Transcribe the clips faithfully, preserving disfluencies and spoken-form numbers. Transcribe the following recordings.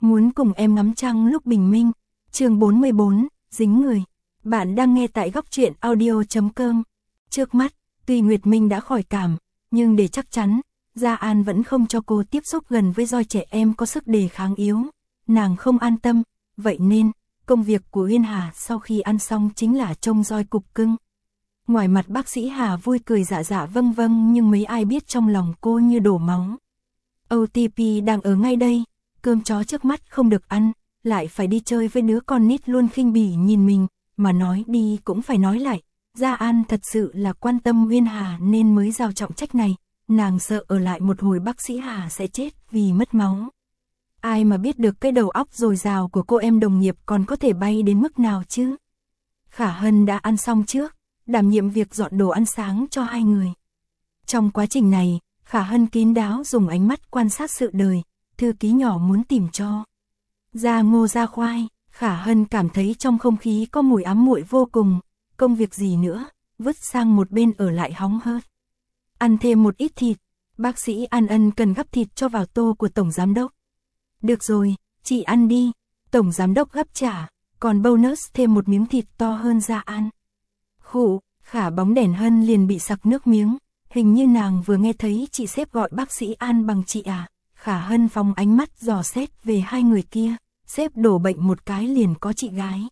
muốn cùng em ngắm trăng lúc bình minh. Chương bốn mươi bốn, dính người. Bạn đang nghe tại góc truyện audio chấm com. Trước mắt, tuy Nguyệt Minh đã khỏi cảm, nhưng để chắc chắn, Gia An vẫn không cho cô tiếp xúc gần với roi trẻ em có sức đề kháng yếu. Nàng không an tâm, vậy nên, công việc của Uyên Hà sau khi ăn xong chính là trông roi cục cưng. Ngoài mặt bác sĩ Hà vui cười dạ dạ vâng vâng, nhưng mấy ai biết trong lòng cô như đổ máu. ô tê pê đang ở ngay đây, cơm chó trước mắt không được ăn, lại phải đi chơi với đứa con nít luôn khinh bỉ nhìn mình, mà nói đi cũng phải nói lại. Gia An thật sự là quan tâm Uyên Hà nên mới giao trọng trách này, nàng sợ ở lại một hồi bác sĩ Hà sẽ chết vì mất máu. Ai mà biết được cái đầu óc dồi dào của cô em đồng nghiệp còn có thể bay đến mức nào chứ. Khả Hân đã ăn xong trước, đảm nhiệm việc dọn đồ ăn sáng cho hai người. Trong quá trình này, Khả Hân kín đáo dùng ánh mắt quan sát sự đời, thư ký nhỏ muốn tìm cho ra ngô ra khoai. Khả Hân cảm thấy trong không khí có mùi ám muội vô cùng, công việc gì nữa, vứt sang một bên ở lại hóng hớt. Ăn thêm một ít thịt, bác sĩ An Ân cần gắp thịt cho vào tô của Tổng Giám Đốc. Được rồi, chị ăn đi, Tổng Giám Đốc gắp trả, còn bonus thêm một miếng thịt to hơn Gia An. Khụ, Khả bóng đèn Hân liền bị sặc nước miếng, hình như nàng vừa nghe thấy chị sếp gọi bác sĩ An bằng chị à. Khả Hân phóng ánh mắt dò xét về hai người kia, sếp đổ bệnh một cái liền có chị gái.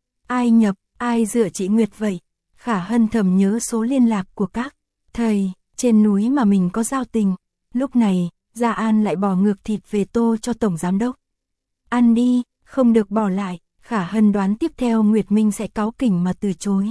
Ai nhập, ai dựa chị Nguyệt vậy? Khả Hân thầm nhớ số liên lạc của các thầy trên núi mà mình có giao tình. Lúc này, Gia An lại bỏ ngược thịt về tô cho Tổng Giám Đốc. Ăn đi, không được bỏ lại. Khả Hân đoán tiếp theo Nguyệt Minh sẽ cáu kỉnh mà từ chối.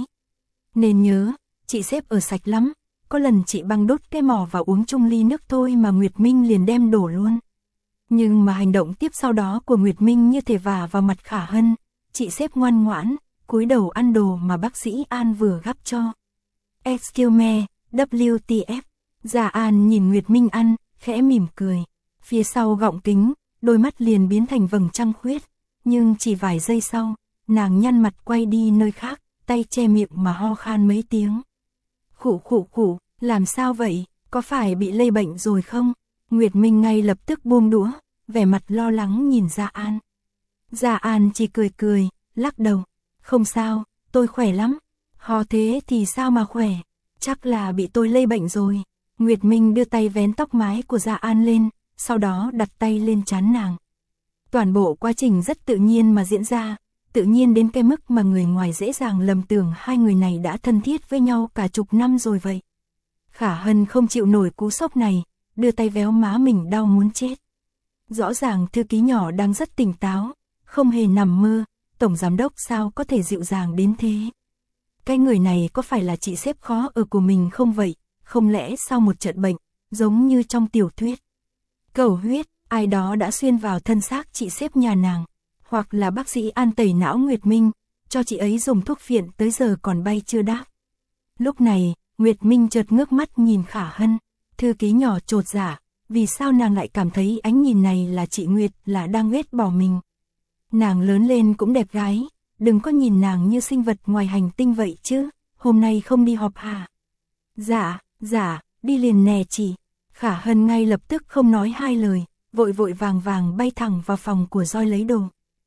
Nên nhớ, chị sếp ở sạch lắm, có lần chị băng đốt cái mỏ vào uống chung ly nước thôi mà Nguyệt Minh liền đem đổ luôn. Nhưng mà hành động tiếp sau đó của Nguyệt Minh như thể vả vào mặt Khả Hân, chị sếp ngoan ngoãn, cúi đầu ăn đồ mà bác sĩ An vừa gắp cho. Excuse me, W T F. Gia An nhìn Nguyệt Minh ăn, khẽ mỉm cười. Phía sau gọng kính, đôi mắt liền biến thành vầng trăng khuyết. Nhưng chỉ vài giây sau, nàng nhăn mặt quay đi nơi khác, tay che miệng mà ho khan mấy tiếng. Khụ khụ khụ, làm sao vậy, có phải bị lây bệnh rồi không? Nguyệt Minh ngay lập tức buông đũa, vẻ mặt lo lắng nhìn Gia An. Gia An chỉ cười cười, lắc đầu. Không sao, tôi khỏe lắm. Ho thế thì sao mà khỏe, chắc là bị tôi lây bệnh rồi. Nguyệt Minh đưa tay vén tóc mái của Gia An lên, sau đó đặt tay lên trán nàng. Toàn bộ quá trình rất tự nhiên mà diễn ra, tự nhiên đến cái mức mà người ngoài dễ dàng lầm tưởng hai người này đã thân thiết với nhau cả chục năm rồi vậy. Khả Hân không chịu nổi cú sốc này, đưa tay véo má mình đau muốn chết. Rõ ràng thư ký nhỏ đang rất tỉnh táo, không hề nằm mơ, Tổng Giám Đốc sao có thể dịu dàng đến thế. Cái người này có phải là chị sếp khó ở của mình không vậy, không lẽ sau một trận bệnh, giống như trong tiểu thuyết cầu huyết, ai đó đã xuyên vào thân xác chị sếp nhà nàng, hoặc là bác sĩ An tẩy não Nguyệt Minh, cho chị ấy dùng thuốc phiện tới giờ còn bay chưa đáp. Lúc này, Nguyệt Minh chợt ngước mắt nhìn Khả Hân, thư ký nhỏ chột dạ, vì sao nàng lại cảm thấy ánh nhìn này là chị Nguyệt là đang ghét bỏ mình. Nàng lớn lên cũng đẹp gái, đừng có nhìn nàng như sinh vật ngoài hành tinh vậy chứ, hôm nay không đi họp hả? Dạ, dạ, đi liền nè chị. Khả Hân ngay lập tức không nói hai lời, vội vội vàng vàng bay thẳng vào phòng của roi lấy đồ.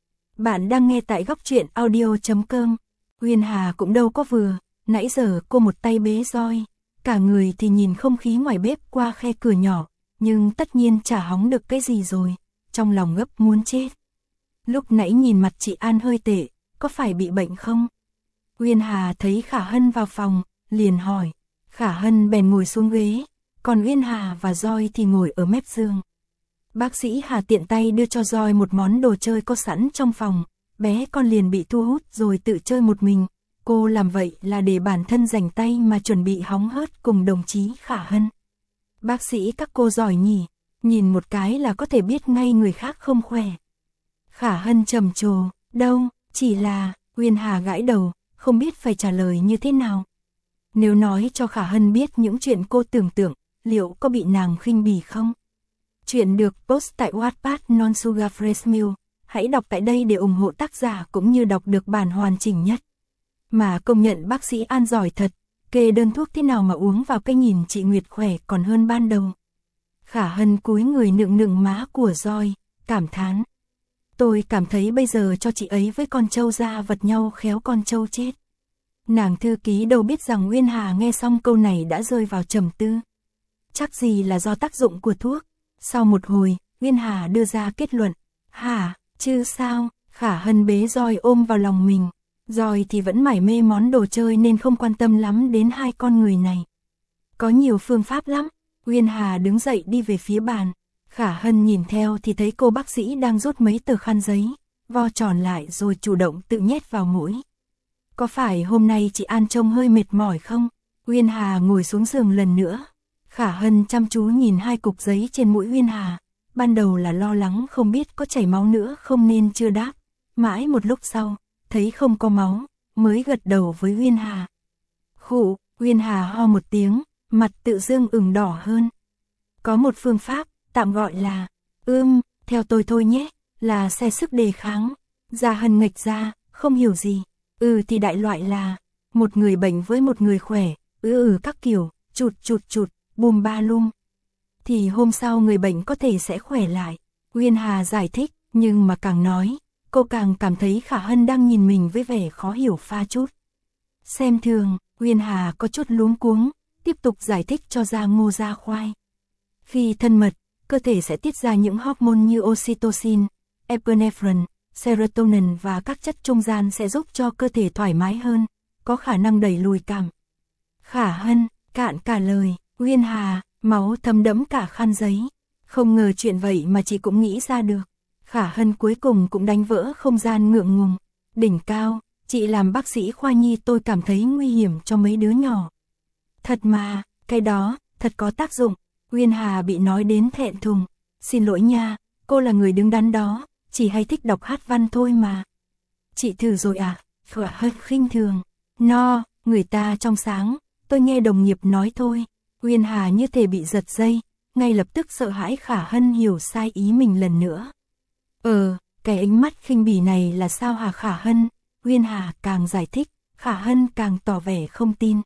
Bạn đang nghe tại góc truyện audio chấm com. Uyên Hà cũng đâu có vừa, nãy giờ cô một tay bế roi, cả người thì nhìn không khí ngoài bếp qua khe cửa nhỏ, nhưng tất nhiên chả hóng được cái gì rồi, trong lòng gấp muốn chết. Lúc nãy nhìn mặt chị An hơi tệ, có phải bị bệnh không? Uyên Hà thấy Khả Hân vào phòng, liền hỏi. Khả Hân bèn ngồi xuống ghế, còn Uyên Hà và roi thì ngồi ở mép giường. Bác sĩ Hà tiện tay đưa cho roi một món đồ chơi có sẵn trong phòng, bé con liền bị thu hút rồi tự chơi một mình. Cô làm vậy là để bản thân rảnh tay mà chuẩn bị hóng hớt cùng đồng chí Khả Hân. Bác sĩ các cô giỏi nhỉ, nhìn một cái là có thể biết ngay người khác không khỏe. Khả Hân trầm trồ, đâu, chỉ là, Uyên Hà gãi đầu, không biết phải trả lời như thế nào. Nếu nói cho Khả Hân biết những chuyện cô tưởng tượng, liệu có bị nàng khinh bỉ không? Chuyện được post tại Wattpad Non Sugar Fresh Milk, hãy đọc tại đây để ủng hộ tác giả cũng như đọc được bản hoàn chỉnh nhất. Mà công nhận bác sĩ An giỏi thật, kê đơn thuốc thế nào mà uống vào cái nhìn chị Nguyệt khỏe còn hơn ban đầu. Khả Hân cúi người nựng nựng má của roi, cảm thán. Tôi cảm thấy bây giờ cho chị ấy với con trâu ra vật nhau khéo con trâu chết. Nàng thư ký đâu biết rằng Uyên Hà nghe xong câu này đã rơi vào trầm tư. Chắc gì là do tác dụng của thuốc. Sau một hồi, Uyên Hà đưa ra kết luận. Hả, chứ sao, Khả Hân bế Roi ôm vào lòng mình. Roi thì vẫn mải mê món đồ chơi nên không quan tâm lắm đến hai con người này. Có nhiều phương pháp lắm. Uyên Hà đứng dậy đi về phía bàn. Khả Hân nhìn theo thì thấy cô bác sĩ đang rút mấy tờ khăn giấy, vo tròn lại rồi chủ động tự nhét vào mũi. Có phải hôm nay chị An trông hơi mệt mỏi không? Uyên Hà ngồi xuống giường lần nữa. Khả Hân chăm chú nhìn hai cục giấy trên mũi Uyên Hà. Ban đầu là lo lắng không biết có chảy máu nữa không nên chưa đáp. Mãi một lúc sau, thấy không có máu, mới gật đầu với Uyên Hà. Khụ, Uyên Hà ho một tiếng, mặt tự dưng ửng đỏ hơn. Có một phương pháp, tạm gọi là, ưm, theo tôi thôi nhé, là xe sức đề kháng. Gia Hân nghịch ra, không hiểu gì. Ừ thì đại loại là, một người bệnh với một người khỏe, ư ừ các kiểu, chụt chụt chụt, bùm ba lum. Thì hôm sau người bệnh có thể sẽ khỏe lại. Uyên Hà giải thích, nhưng mà càng nói, cô càng cảm thấy Khả Hân đang nhìn mình với vẻ khó hiểu pha chút. Xem thường, Uyên Hà có chút luống cuống, tiếp tục giải thích cho ra ngô ra khoai. Khi thân mật, cơ thể sẽ tiết ra những hormone như oxytocin, epinephrine, serotonin và các chất trung gian sẽ giúp cho cơ thể thoải mái hơn, có khả năng đẩy lùi cảm. Khả Hân, cạn cả lời, Uyên Hà, máu thấm đẫm cả khăn giấy. Không ngờ chuyện vậy mà chị cũng nghĩ ra được. Khả Hân cuối cùng cũng đánh vỡ không gian ngượng ngùng. Đỉnh cao, chị làm bác sĩ khoa nhi tôi cảm thấy nguy hiểm cho mấy đứa nhỏ. Thật mà, cái đó, thật có tác dụng. Uyên Hà bị nói đến thẹn thùng. Xin lỗi nha, cô là người đứng đắn đó, chỉ hay thích đọc hát văn thôi mà. Chị thử rồi à? Khả Hân khinh thường. No, người ta trong sáng, tôi nghe đồng nghiệp nói thôi. Uyên Hà như thể bị giật dây, ngay lập tức sợ hãi Khả Hân hiểu sai ý mình lần nữa. Ờ, cái ánh mắt khinh bỉ này là sao hả Khả Hân? Uyên Hà càng giải thích, Khả Hân càng tỏ vẻ không tin.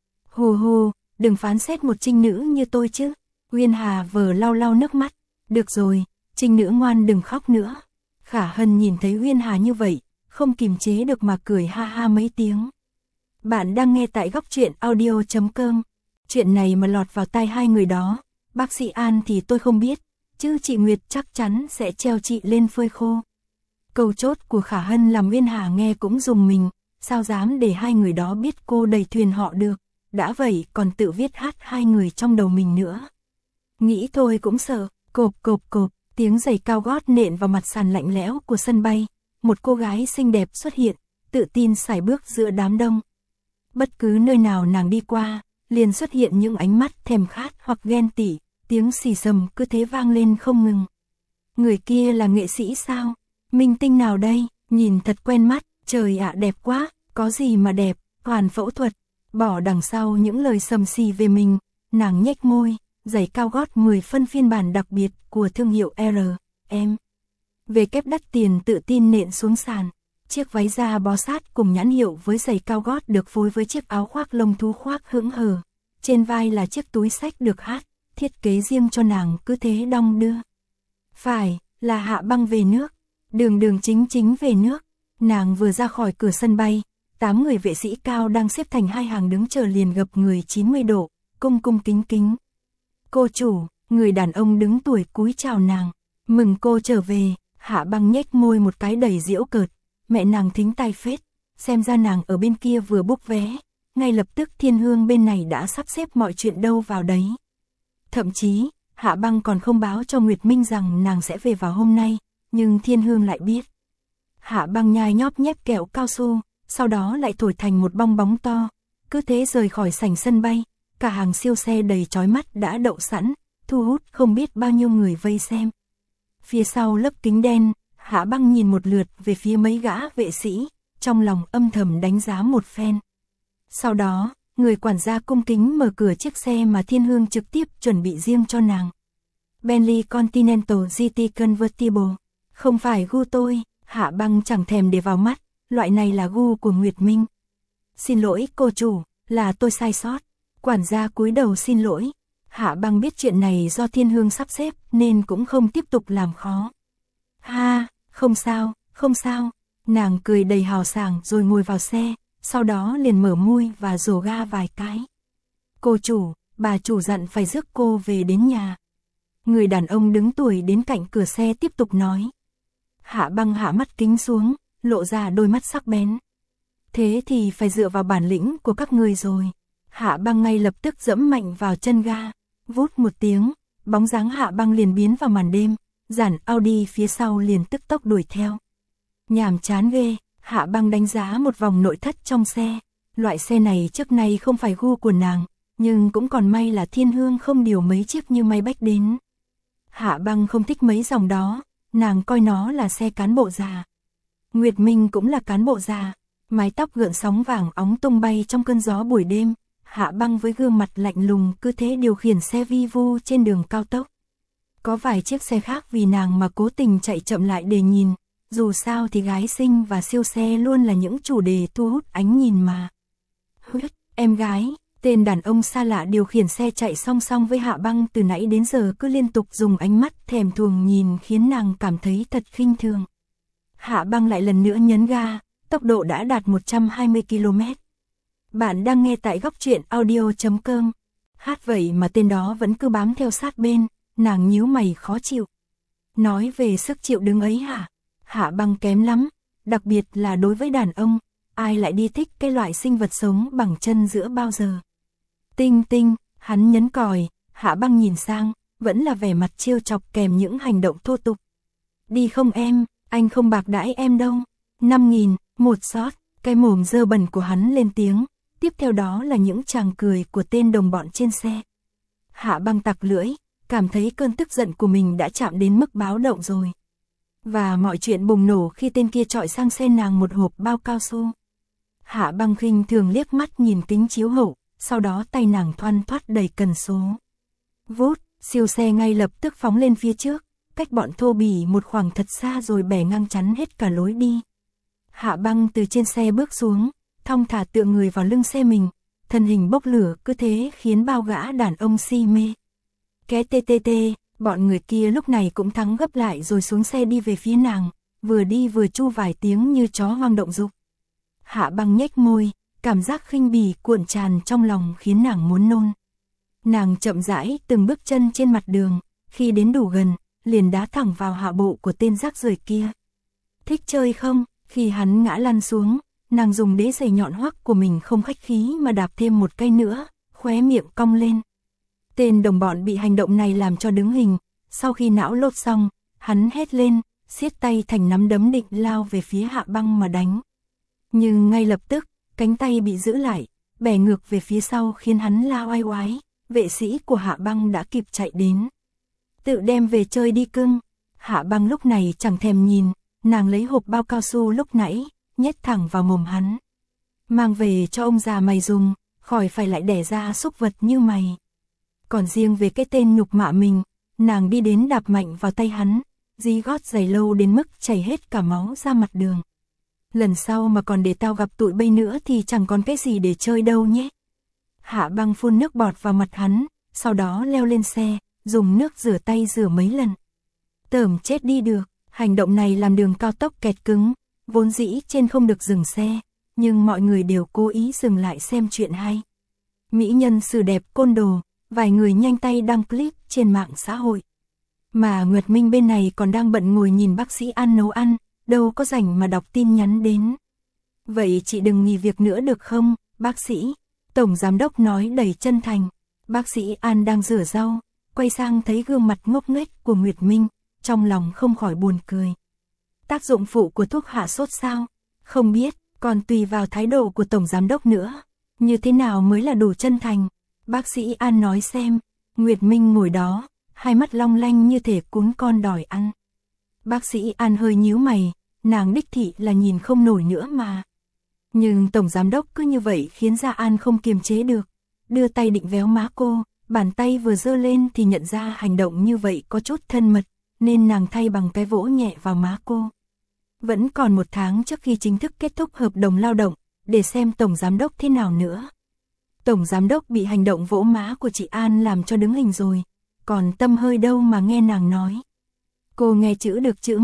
Hù hù, đừng phán xét một trinh nữ như tôi chứ. Uyên Hà vờ lau lau nước mắt. Được rồi, trinh nữ ngoan đừng khóc nữa. Khả Hân nhìn thấy Uyên Hà như vậy, không kìm chế được mà cười ha ha mấy tiếng. Bạn đang nghe tại góc truyện audio chấm com. Chuyện này mà lọt vào tai hai người đó, bác sĩ An thì tôi không biết, chứ chị Nguyệt chắc chắn sẽ treo chị lên phơi khô. Câu chốt của Khả Hân làm Uyên Hà nghe cũng rùng mình, sao dám để hai người đó biết cô đầy thuyền họ được, đã vậy còn tự viết hát hai người trong đầu mình nữa. Nghĩ thôi cũng sợ, cộp cộp cộp, tiếng giày cao gót nện vào mặt sàn lạnh lẽo của sân bay, một cô gái xinh đẹp xuất hiện, tự tin sải bước giữa đám đông. Bất cứ nơi nào nàng đi qua, liền xuất hiện những ánh mắt thèm khát hoặc ghen tị, tiếng xì xầm cứ thế vang lên không ngừng. Người kia là nghệ sĩ sao? Minh tinh nào đây? Nhìn thật quen mắt, trời ạ đẹp quá, có gì mà đẹp, hoàn phẫu thuật. Bỏ đằng sau những lời sầm xì về mình, nàng nhếch môi, giày cao gót mười phân phiên bản đặc biệt của thương hiệu R M. Về kép đắt tiền tự tin nện xuống sàn. Chiếc váy da bó sát cùng nhãn hiệu với giày cao gót được phối với chiếc áo khoác lông thú khoác hững hờ. Trên vai là chiếc túi xách được hát, thiết kế riêng cho nàng cứ thế đong đưa. Phải, là Hạ Băng về nước. Đường đường chính chính về nước. Nàng vừa ra khỏi cửa sân bay, tám người vệ sĩ cao đang xếp thành hai hàng đứng chờ liền gập người chín mươi độ, cung cung kính kính. Cô chủ, người đàn ông đứng tuổi cúi chào nàng. Mừng cô trở về. Hạ Băng nhếch môi một cái đầy giễu cợt. Mẹ nàng thính tai phết, xem ra nàng ở bên kia vừa book vé, ngay lập tức Thiên Hương bên này đã sắp xếp mọi chuyện đâu vào đấy. Thậm chí, Hạ Băng còn không báo cho Nguyệt Minh rằng nàng sẽ về vào hôm nay, nhưng Thiên Hương lại biết. Hạ Băng nhai nhóp nhép kẹo cao su, sau đó lại thổi thành một bong bóng to, cứ thế rời khỏi sảnh sân bay, cả hàng siêu xe đầy chói mắt đã đậu sẵn, thu hút không biết bao nhiêu người vây xem. Phía sau lớp kính đen, Hạ Băng nhìn một lượt về phía mấy gã vệ sĩ, trong lòng âm thầm đánh giá một phen. Sau đó, người quản gia cung kính mở cửa chiếc xe mà Thiên Hương trực tiếp chuẩn bị riêng cho nàng. Bentley Continental giê tê Convertible. Không phải gu tôi, Hạ Băng chẳng thèm để vào mắt, loại này là gu của Nguyệt Minh. Xin lỗi cô chủ, là tôi sai sót. Quản gia cúi đầu xin lỗi. Hạ Băng biết chuyện này do Thiên Hương sắp xếp nên cũng không tiếp tục làm khó. Ha, Không sao, không sao. Nàng cười đầy hào sảng rồi ngồi vào xe, sau đó liền mở mui và rồ ga vài cái. Cô chủ, bà chủ dặn phải rước cô về đến nhà. Người đàn ông đứng tuổi đến cạnh cửa xe tiếp tục nói. Hạ Băng hạ mắt kính xuống, lộ ra đôi mắt sắc bén. Thế thì phải dựa vào bản lĩnh của các người rồi. Hạ Băng ngay lập tức dẫm mạnh vào chân ga. Vút một tiếng, bóng dáng Hạ Băng liền biến vào màn đêm, dàn Audi phía sau liền tức tốc đuổi theo. Nhàm chán ghê, Hạ Băng đánh giá một vòng nội thất trong xe. Loại xe này trước nay không phải gu của nàng, nhưng cũng còn may là Thiên Hương không điều mấy chiếc như may bách đến. Hạ Băng không thích mấy dòng đó, nàng coi nó là xe cán bộ già. Nguyệt Minh cũng là cán bộ già, mái tóc gợn sóng vàng óng tung bay trong cơn gió buổi đêm. Hạ Băng với gương mặt lạnh lùng cứ thế điều khiển xe vi vu trên đường cao tốc. Có vài chiếc xe khác vì nàng mà cố tình chạy chậm lại để nhìn, dù sao thì gái xinh và siêu xe luôn là những chủ đề thu hút ánh nhìn mà. Huyết, em gái, tên đàn ông xa lạ điều khiển xe chạy song song với Hạ Băng từ nãy đến giờ cứ liên tục dùng ánh mắt thèm thuồng nhìn khiến nàng cảm thấy thật khinh thường. Hạ Băng lại lần nữa nhấn ga, tốc độ đã đạt một trăm hai mươi ki lô mét. Bạn đang nghe tại góc truyện audio chấm com. Hát vậy mà tên đó vẫn cứ bám theo sát bên, nàng nhíu mày khó chịu. Nói về sức chịu đứng ấy hả? Hạ Băng kém lắm, đặc biệt là đối với đàn ông, ai lại đi thích cái loại sinh vật sống bằng chân giữa bao giờ. Tinh tinh, hắn nhấn còi, Hạ Băng nhìn sang, vẫn là vẻ mặt trêu chọc kèm những hành động thô tục. Đi không em, anh không bạc đãi em đâu. Năm nghìn, một shot, cái mồm dơ bẩn của hắn lên tiếng, tiếp theo đó là những tràng cười của tên đồng bọn trên xe. Hạ Băng tặc lưỡi, cảm thấy cơn tức giận của mình đã chạm đến mức báo động rồi. Và mọi chuyện bùng nổ khi tên kia chọi sang xe nàng một hộp bao cao su. Hạ Băng khinh thường liếc mắt nhìn kính chiếu hậu, sau đó tay nàng thoăn thoắt đẩy cần số. Vút, siêu xe ngay lập tức phóng lên phía trước, cách bọn thô bỉ một khoảng thật xa rồi bẻ ngang chắn hết cả lối đi. Hạ Băng từ trên xe bước xuống, thong thả tựa người vào lưng xe mình, thân hình bốc lửa cứ thế khiến bao gã đàn ông si mê. Ké tê tê tê, bọn người kia lúc này cũng thắng gấp lại rồi xuống xe đi về phía nàng, vừa đi vừa chu vài tiếng như chó hoang động dục. Hạ Băng nhếch môi, cảm giác khinh bỉ cuộn tràn trong lòng khiến nàng muốn nôn. Nàng chậm rãi từng bước chân trên mặt đường, khi đến đủ gần, liền đá thẳng vào hạ bộ của tên rác rưởi kia. Thích chơi không? Khi hắn ngã lăn xuống, nàng dùng đế giày nhọn hoắc của mình không khách khí mà đạp thêm một cây nữa, khóe miệng cong lên. Tên đồng bọn bị hành động này làm cho đứng hình, sau khi não lột xong, hắn hét lên, siết tay thành nắm đấm định lao về phía Hạ Băng mà đánh. Nhưng ngay lập tức, cánh tay bị giữ lại, bẻ ngược về phía sau khiến hắn lao oai oái, vệ sĩ của Hạ Băng đã kịp chạy đến. Tự đem về chơi đi cưng. Hạ Băng lúc này chẳng thèm nhìn, nàng lấy hộp bao cao su lúc nãy, nhét thẳng vào mồm hắn. Mang về cho ông già mày dùng, khỏi phải lại đẻ ra súc vật như mày. Còn riêng về cái tên nhục mạ mình, nàng đi đến đạp mạnh vào tay hắn, dí gót giày lâu đến mức chảy hết cả máu ra mặt đường. Lần sau mà còn để tao gặp tụi bây nữa thì chẳng còn cái gì để chơi đâu nhé. Hạ Băng phun nước bọt vào mặt hắn, sau đó leo lên xe, dùng nước rửa tay rửa mấy lần. Tởm chết đi được, hành động này làm đường cao tốc kẹt cứng, vốn dĩ trên không được dừng xe, nhưng mọi người đều cố ý dừng lại xem chuyện hay. Mỹ nhân xử đẹp côn đồ, vài người nhanh tay đăng clip trên mạng xã hội. Mà Nguyệt Minh bên này còn đang bận ngồi nhìn bác sĩ An nấu ăn, đâu có rảnh mà đọc tin nhắn đến. Vậy chị đừng nghỉ việc nữa được không, bác sĩ? Tổng giám đốc nói đầy chân thành. Bác sĩ An đang rửa rau, quay sang thấy gương mặt ngốc nghếch của Nguyệt Minh, trong lòng không khỏi buồn cười. Tác dụng phụ của thuốc hạ sốt sao? Không biết, còn tùy vào thái độ của tổng giám đốc nữa. Như thế nào mới là đủ chân thành? Bác sĩ An nói xem. Nguyệt Minh ngồi đó, hai mắt long lanh như thể cún con đòi ăn. Bác sĩ An hơi nhíu mày, nàng đích thị là nhìn không nổi nữa mà. Nhưng tổng giám đốc cứ như vậy khiến Gia An không kiềm chế được, đưa tay định véo má cô, bàn tay vừa giơ lên thì nhận ra hành động như vậy có chút thân mật, nên nàng thay bằng cái vỗ nhẹ vào má cô. Vẫn còn một tháng trước khi chính thức kết thúc hợp đồng lao động, để xem tổng giám đốc thế nào nữa. Tổng giám đốc bị hành động vỗ má của chị An làm cho đứng hình rồi, còn tâm hơi đâu mà nghe nàng nói. Cô nghe chữ được chữ mất,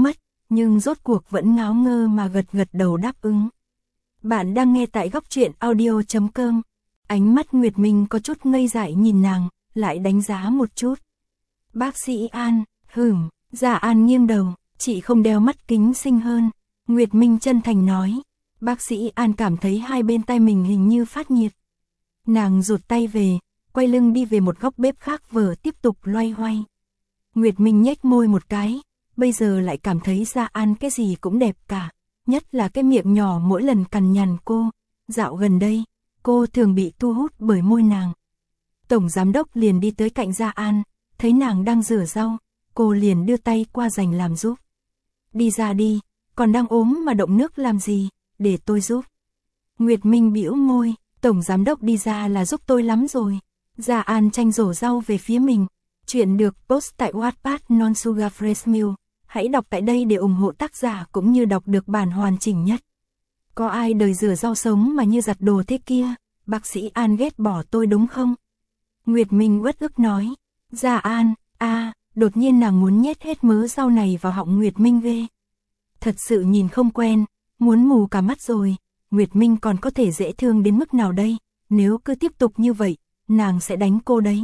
nhưng rốt cuộc vẫn ngáo ngơ mà gật gật đầu đáp ứng. Bạn đang nghe tại góc truyện audio.com. Ánh mắt Nguyệt Minh có chút ngây dại nhìn nàng, lại đánh giá một chút. Bác sĩ An, hửm, Dạ An nghiêng đầu, chị không đeo mắt kính xinh hơn. Nguyệt Minh chân thành nói. Bác sĩ An cảm thấy hai bên tay mình hình như phát nhiệt. Nàng rụt tay về, quay lưng đi về một góc bếp khác vờ tiếp tục loay hoay. Nguyệt Minh nhếch môi một cái, bây giờ lại cảm thấy Dạ An cái gì cũng đẹp cả, nhất là cái miệng nhỏ mỗi lần cằn nhằn cô. Dạo gần đây, cô thường bị thu hút bởi môi nàng. Tổng giám đốc liền đi tới cạnh Dạ An, thấy nàng đang rửa rau, cô liền đưa tay qua giành làm giúp. Đi ra đi, còn đang ốm mà động nước làm gì, để tôi giúp. Nguyệt Minh bĩu môi, tổng giám đốc đi ra là giúp tôi lắm rồi. Dạ An tranh rổ rau về phía mình. Chuyện được post tại Wattpad Non Sugar Fresh Milk. Hãy đọc tại đây để ủng hộ tác giả cũng như đọc được bản hoàn chỉnh nhất. Có ai đời rửa rau sống mà như giặt đồ thế kia, bác sĩ An ghét bỏ tôi đúng không? Nguyệt Minh uất ức nói. Dạ An, a à, đột nhiên nàng muốn nhét hết mớ rau này vào họng Nguyệt Minh ghê. Thật sự nhìn không quen, muốn mù cả mắt rồi. Nguyệt Minh còn có thể dễ thương đến mức nào đây, nếu cứ tiếp tục như vậy, nàng sẽ đánh cô đấy.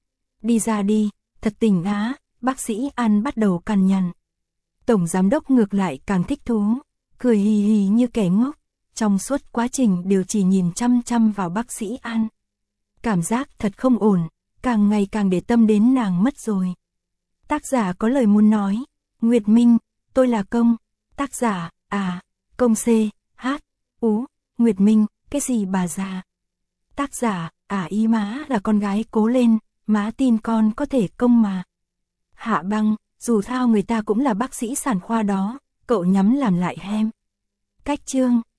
Đi ra đi, thật tình á, bác sĩ An bắt đầu cằn nhằn. Tổng giám đốc ngược lại càng thích thú, cười hì hì như kẻ ngốc, trong suốt quá trình đều chỉ nhìn chăm chăm vào bác sĩ An. Cảm giác thật không ổn, càng ngày càng để tâm đến nàng mất rồi. Tác giả có lời muốn nói. Nguyệt Minh, tôi là Công. Tác giả, à, Công C, H, Ú, Nguyệt Minh, cái gì bà già. Tác giả, à ý má là con gái cố lên, má tin con có thể công mà. Hạ Băng, dù sao người ta cũng là bác sĩ sản khoa đó, cậu nhắm làm lại hem. Cách chương,